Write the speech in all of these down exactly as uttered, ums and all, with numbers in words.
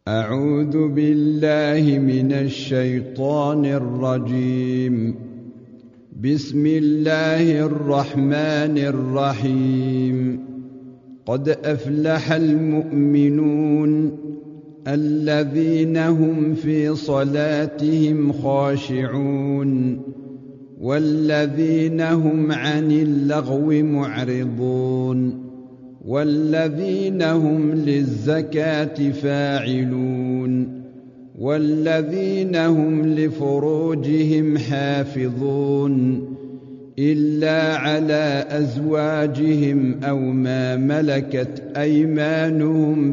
أعوذ بالله من الشيطان الرجيم. بسم الله الرحمن الرحيم. قد أفلح المؤمنون الذين هم في صلاتهم خاشعون والذين هم عن اللغو معرضون والذين هم للزكاة فاعلون والذين هم لفروجهم حافظون إلا على أزواجهم أو ما ملكت أيمانهم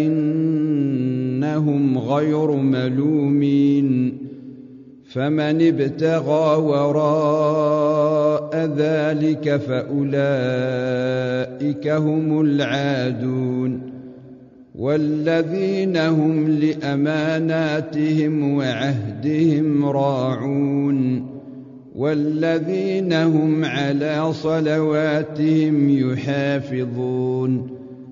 فإنهم غير ملومين. فمن ابتغى وراء ذلك فأولئك هم العادون والذين هم لأماناتهم وعهدهم راعون والذين هم على صلواتهم يحافظون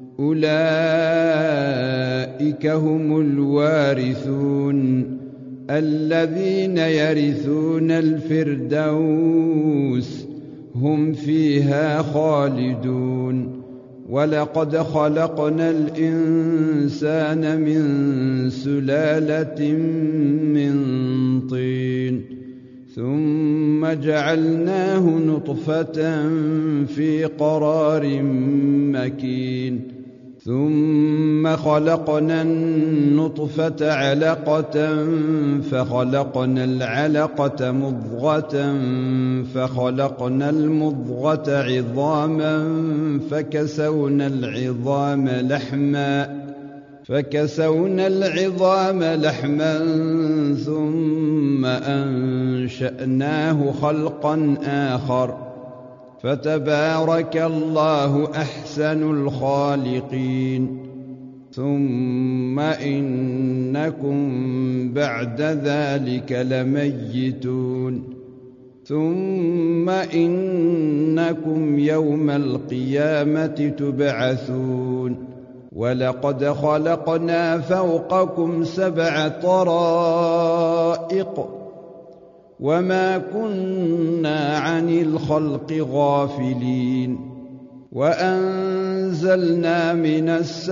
أولئك هم الوارثون الذين يرثون الفردوس هم فيها خالدون. ولقد خلقنا الإنسان من سلالة من طين ثم جعلناه نطفة في قرار مكين ثم خلقنا النطفة علقة فخلقنا العلقة مضغة فخلقنا المضغة عظاما فكسونا العظام لحما فكسونا العظام لحما ثم أنشأناه خلقا آخر فتبارك الله أحسن الخالقين. ثم إنكم بعد ذلك لميتون ثم إنكم يوم القيامة تبعثون. ولقد خلقنا فوقكم سبع طرائق وما كنا عن الخلق غافلين وأنزلنا من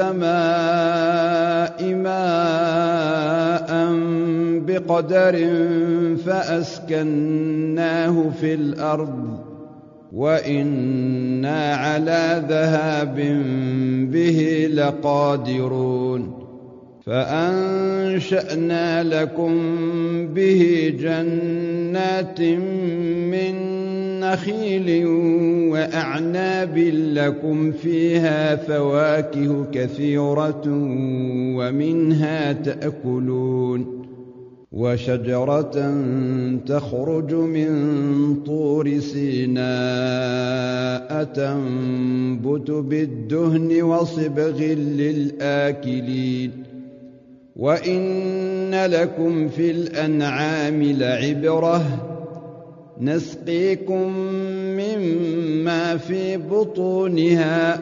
السماء ماء بقدر فأسكناه في الأرض وإنا على ذهاب به لقادرون. فأنشأنا لكم به جنات من نخيل وأعناب لكم فيها فواكه كثيرة ومنها تأكلون وشجرة تخرج من طور سيناء تنبت بالدهن وصبغ للآكلين. وإن لكم في الأنعام لعبرة نسقيكم مما في بطونها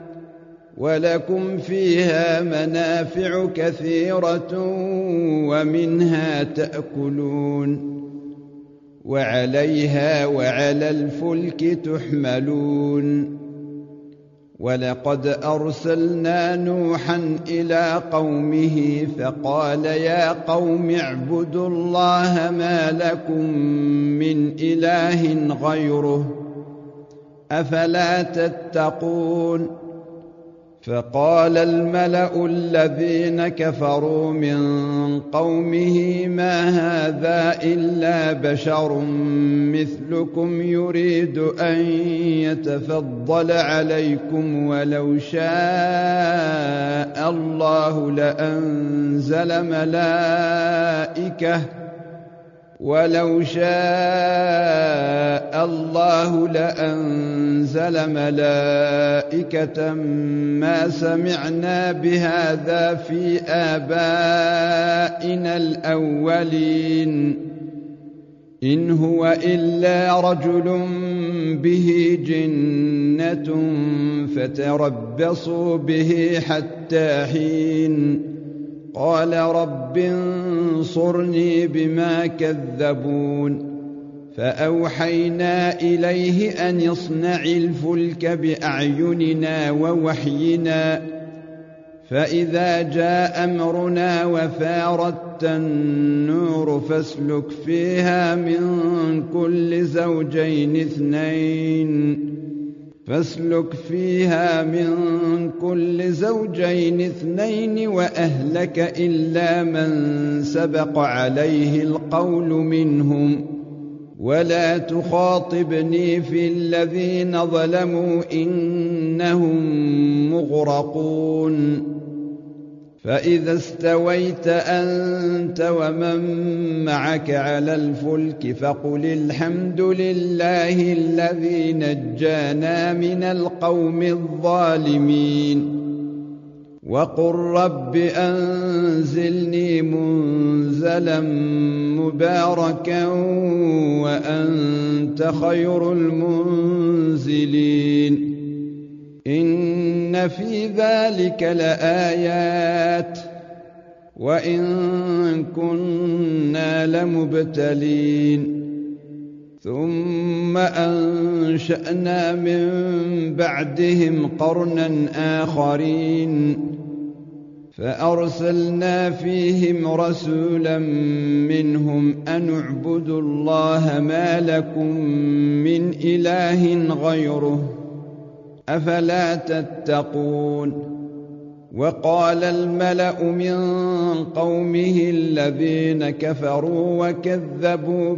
ولكم فيها منافع كثيرة ومنها تأكلون وعليها وعلى الفلك تحملون. ولقد أرسلنا نوحا إلى قومه فقال يا قوم اعبدوا الله ما لكم من إله غيره أفلا تتقون. فقال الملأ الذين كفروا من قومه ما هذا إلا بشر مثلكم يريد أن يتفضل عليكم ولو شاء الله لأنزل ملائكة ولو شاء الله لأنزل ملائكة ما سمعنا بهذا في آبائنا الأولين إن هو إلا رجل به جنة فتربصوا به حتى حين قال رب انصرني بما كذبون فأوحينا إليه أن يصنع الفلك بأعيننا ووحينا فإذا جاء أمرنا وفارت النور فاسلك فيها من كل زوجين اثنين فاسلك فيها من كل زوجين اثنين وأهلك إلا من سبق عليه القول منهم ولا تخاطبني في الذين ظلموا إنهم مغرقون فإذا استويت أنت ومن معك على الفلك فقل الحمد لله الذي نجانا من القوم الظالمين وقل رب أنزلني منزلا مباركا وأنت خير المنزلين إن في ذلك لآيات وإن كنا لمبتلين ثم أنشأنا من بعدهم قرنا آخرين فأرسلنا فيهم رسولا منهم أن اعبدوا الله ما لكم من إله غيره أفلا تتقون وقال الملأ من قومه الذين كفروا وكذبوا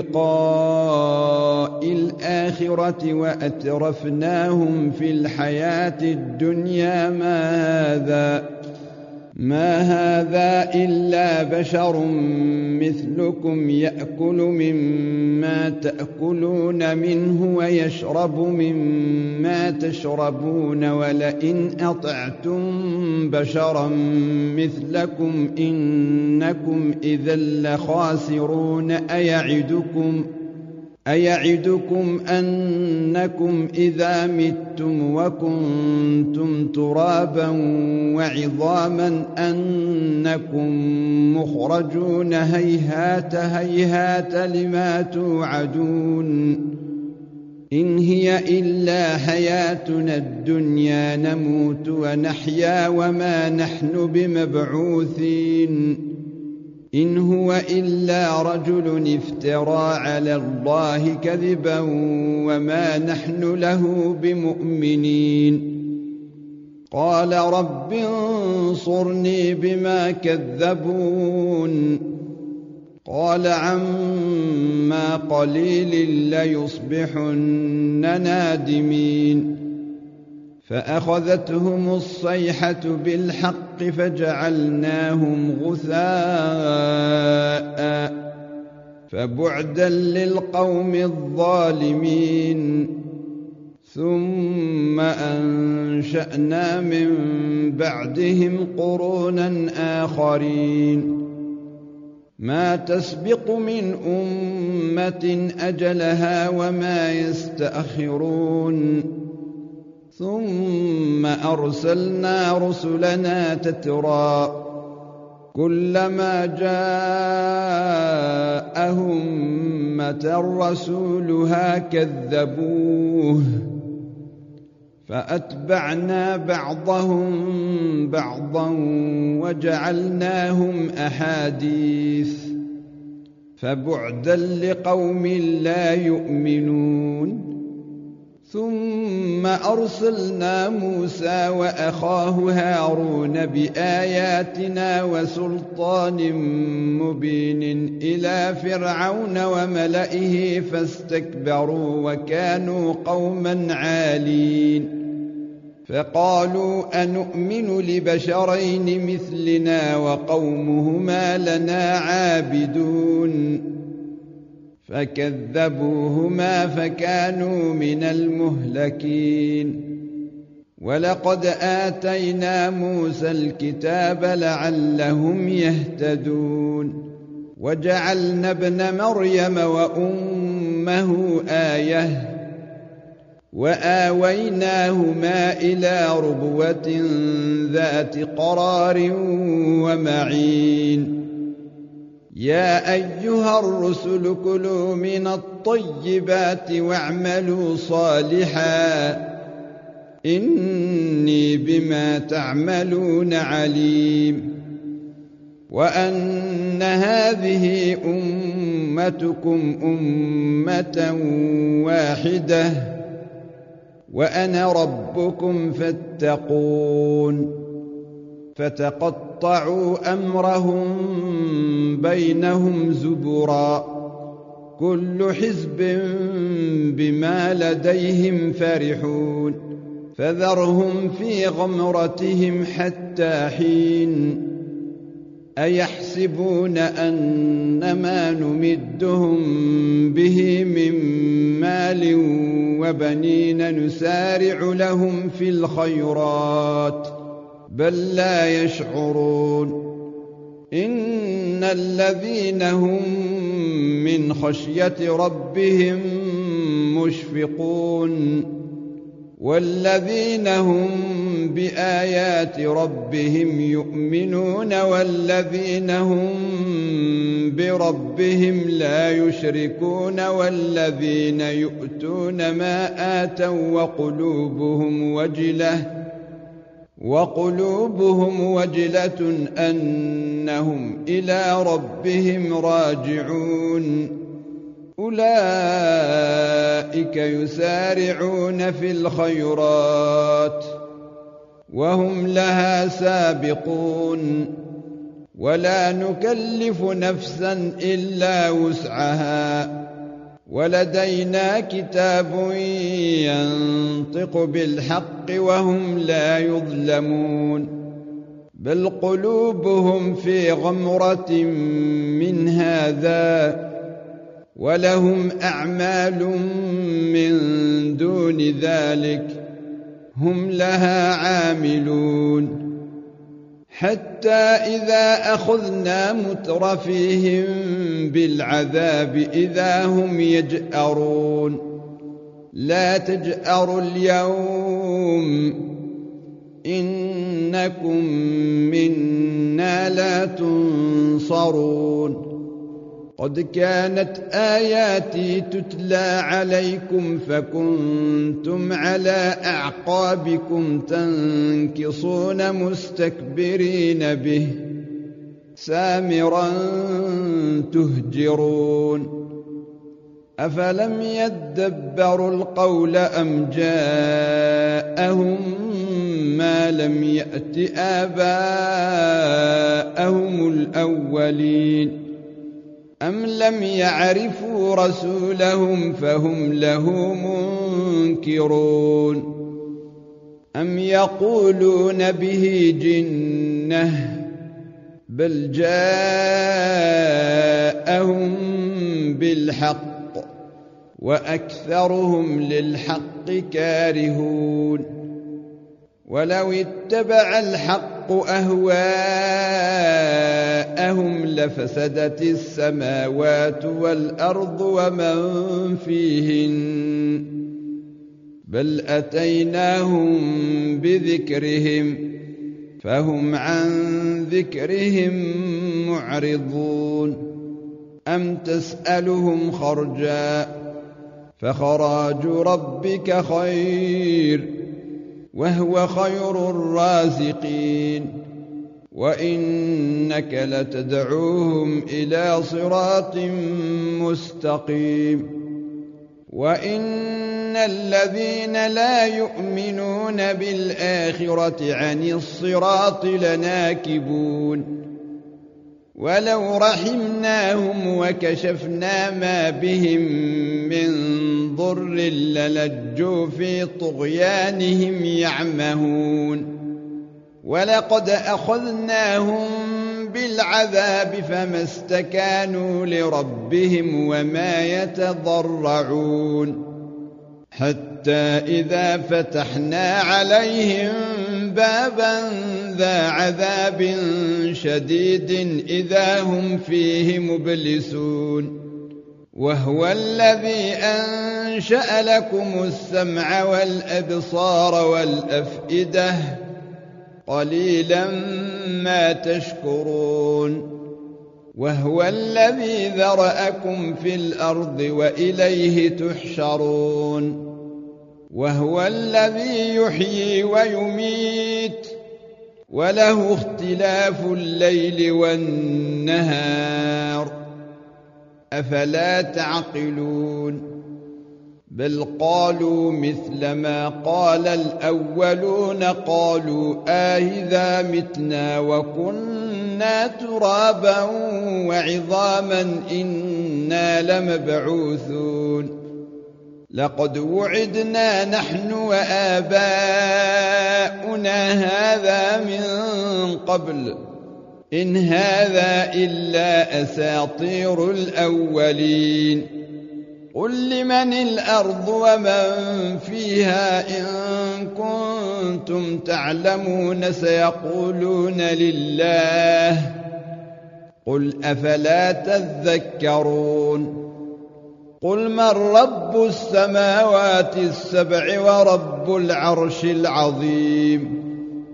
بلقاء الآخرة وأترفناهم في الحياة الدنيا ما هذا ما هذا إلا بشر مثلكم يأكل مما تأكلون منه ويشرب مما تشربون ولئن أطعتم بشرا مثلكم إنكم إذا لخاسرون أيعدكم أيعدكم أنكم إذا متم وكنتم ترابا وعظاما أنكم مخرجون هيهات هيهات لما توعدون إن هي إلا حياتنا الدنيا نموت ونحيا وما نحن بمبعوثين إن هو إلا رجل افترى على الله كذبا وما نحن له بمؤمنين قال رب انصرني بما كذبون قال عما قليل ليصبحن نادمين فأخذتهم الصيحة بالحق فجعلناهم غثاء فبعدا للقوم الظالمين ثم أنشأنا من بعدهم قرونا آخرين ما تسبق من أمة أجلها وما يستأخرون ثم أرسلنا رسلنا تترى كلما جاء أمة رسولها كذبوه فأتبعنا بعضهم بعضا وجعلناهم أحاديث فبعدا لقوم لا يؤمنون ثم أرسلنا موسى وأخاه هارون بآياتنا وسلطان مبين إلى فرعون وملئه فاستكبروا وكانوا قوما عالين فقالوا أنؤمن لبشرين مثلنا وقومهما لنا عابدون فكذبوهما فكانوا من المهلكين ولقد آتينا موسى الكتاب لعلهم يهتدون وجعلنا ابن مريم وأمه آية وآويناهما إلى ربوة ذات قرار ومعين يا أيها الرسل كلوا من الطيبات واعملوا صالحا إني بما تعملون عليم وأن هذه أمتكم أمة واحدة وأنا ربكم فاتقون فتقطعوا أمرهم بينهم زبرا كل حزب بما لديهم فرحون فذرهم في غمرتهم حتى حين أيحسبون أنما نمدهم به من مال وبنين نسارع لهم في الخيرات بل لا يشعرون إن الذين هم من خشية ربهم مشفقون والذين هم بآيات ربهم يؤمنون والذين هم بربهم لا يشركون والذين يؤتون ما آتوا وقلوبهم وجلة وقلوبهم وجلة أنهم إلى ربهم راجعون أولئك يسارعون في الخيرات وهم لها سابقون ولا نكلف نفسا إلا وسعها ولدينا كتاب ينطق بالحق وهم لا يظلمون بل قلوبهم في غمرة من هذا ولهم أعمال من دون ذلك هم لها عاملون حتى إذا أخذنا مترفيهم بالعذاب إذا هم يجأرون لا تجأروا اليوم إنكم منا لا تنصرون قد كانت آياتي تتلى عليكم فكنتم على أعقابكم تنكصون مستكبرين به سامرا تهجرون أفلم يدبروا القول أم جاءهم ما لم يأت آباءهم الأولين أم لم يعرفوا رسولهم فهم له منكرون أم يقولون به جنة بل جاءهم بالحق وأكثرهم للحق كارهون ولو اتبع الحق أهواءهم لفسدت السماوات والأرض ومن فيهن بل أتيناهم بذكرهم فهم عن ذكرهم معرضون أم تسألهم خرجا فخراج ربك خير وهو خير الرازقين وإنك لتدعوهم إلى صراط مستقيم وإن الذين لا يؤمنون بالآخرة عن الصراط لناكبون ولو رحمناهم وكشفنا ما بهم من ضر للجوا في طغيانهم يعمهون ولقد أخذناهم بالعذاب فما استكانوا لربهم وما يتضرعون حتى إذا فتحنا عليهم بابا ذا عذاب شديد إذا هم فيه مبلسون وهو الذي أنشأ لكم السمع والأبصار والأفئدة قليلا ما تشكرون وهو الذي ذرأكم في الأرض وإليه تحشرون وهو الذي يحيي ويميت وله اختلاف الليل والنهار أفلا تعقلون بل قالوا مثل ما قال الأولون قالوا آئذا متنا وكنا ترابا وعظاما إنا لمبعوثون لقد وعدنا نحن وآباؤنا هذا من قبل إن هذا إلا أساطير الأولين قل لمن الأرض ومن فيها إن كنتم تعلمون سيقولون لله قل أفلا تذكرون قل من رب السماوات السبع ورب العرش العظيم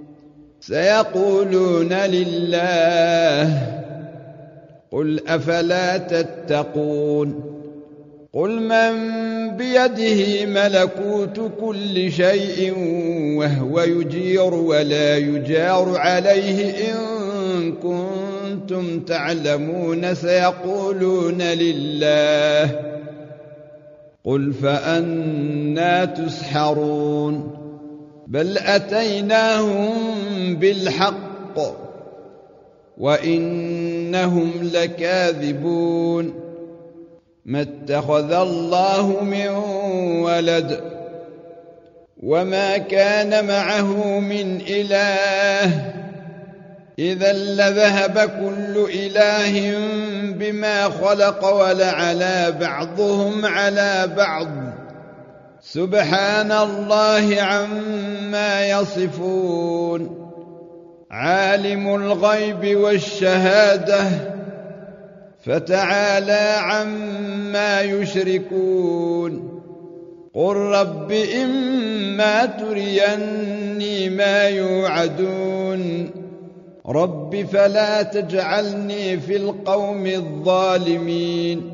سيقولون لله قل أفلا تتقون قل من بيده ملكوت كل شيء وهو يجير ولا يجار عليه إن كنتم تعلمون سيقولون لله قل فأنى تسحرون بل أتيناهم بالحق وإنهم لكاذبون ما اتخذ الله من ولد وما كان معه من إله إذا لذهب كل إله بما خلق ولعلى بعضهم على بعض سبحان الله عما يصفون عالم الغيب والشهادة فتعالى عما يشركون قل رب إما تريني ما يوعدون رب فلا تجعلني في القوم الظالمين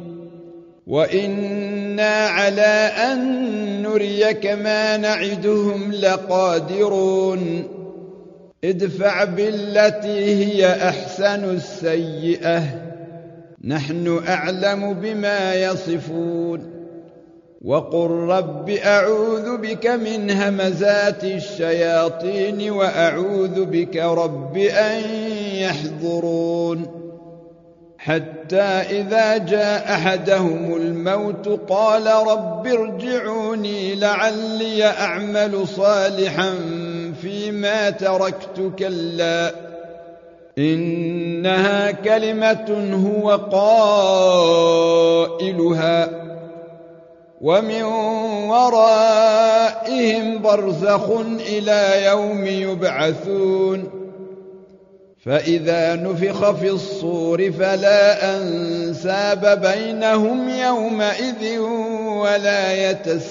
وإنا على أن نريك ما نعدهم لقادرون ادفع بالتي هي أحسن السيئة نحن أعلم بما يصفون وقل رب أعوذ بك من همزات الشياطين وأعوذ بك رب أن يحضرون حتى إذا جاء أحدهم الموت قال رب ارجعوني لعلي أعمل صالحا فيما تركت كلا إنها كلمة هو قائلها ومن ورائهم برزخ إلى يوم يبعثون فإذا نفخ في الصور فلا أنساب بينهم يومئذ ولا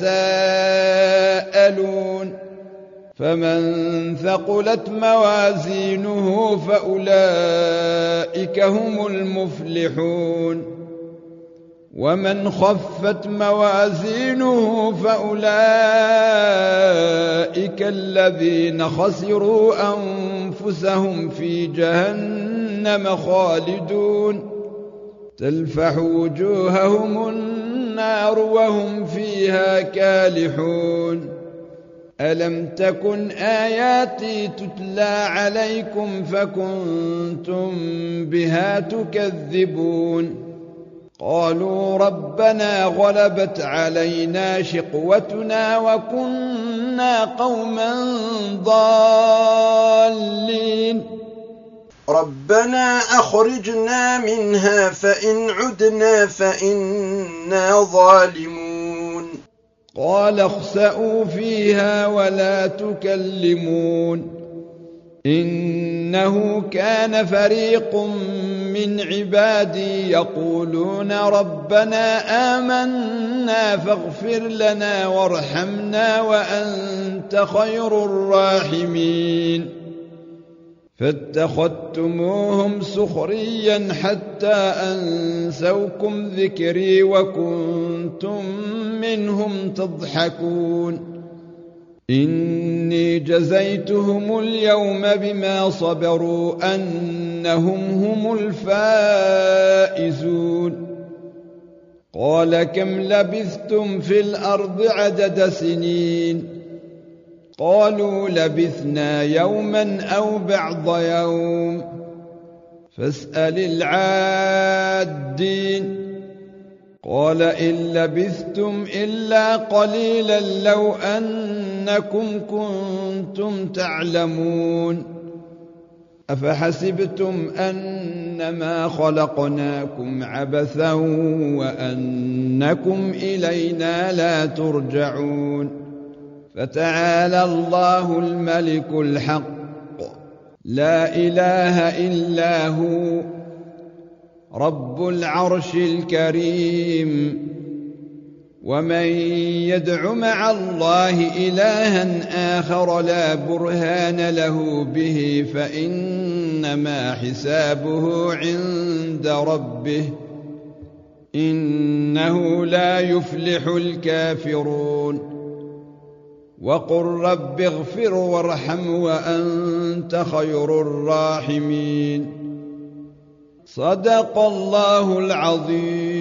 يتساءلون فمن ثقلت موازينه فأولئك هم المفلحون ومن خفت موازينه فأولئك الذين خسروا أنفسهم في جهنم خالدون تلفح وجوههم النار وهم فيها كالحون ألم تكن آياتي تتلى عليكم فكنتم بها تكذبون قالوا ربنا غلبت علينا شقوتنا وكنا قوما ضالين ربنا أخرجنا منها فإن عدنا فإنا ظالمون قال اخسئوا فيها ولا تكلمون إنه كان فريق من عبادي يقولون ربنا آمنا فاغفر لنا وارحمنا وأنت خير الراحمين فاتخذتموهم سخريا حتى أنسوكم ذكري وكنتم منهم تضحكون إني جزيتهم اليوم بما صبروا أنهم هم الفائزون قال كم لبثتم في الأرض عدد سنين قالوا لبثنا يوما أو بعض يوم فاسأل العادين قال إن لبثتم إلا قليلا لو أنكم كنتم تعلمون أفحسبتم أنما خلقناكم عبثا وأنكم إلينا لا ترجعون فتعالى الله الملك الحق لا إله إلا هو رب العرش الكريم ومن يدع مع الله إلها آخر لا برهان له به فإنما حسابه عند ربه إنه لا يفلح الكافرون وقل رب اغفر وارحم وأنت خير الراحمين صدق الله العظيم.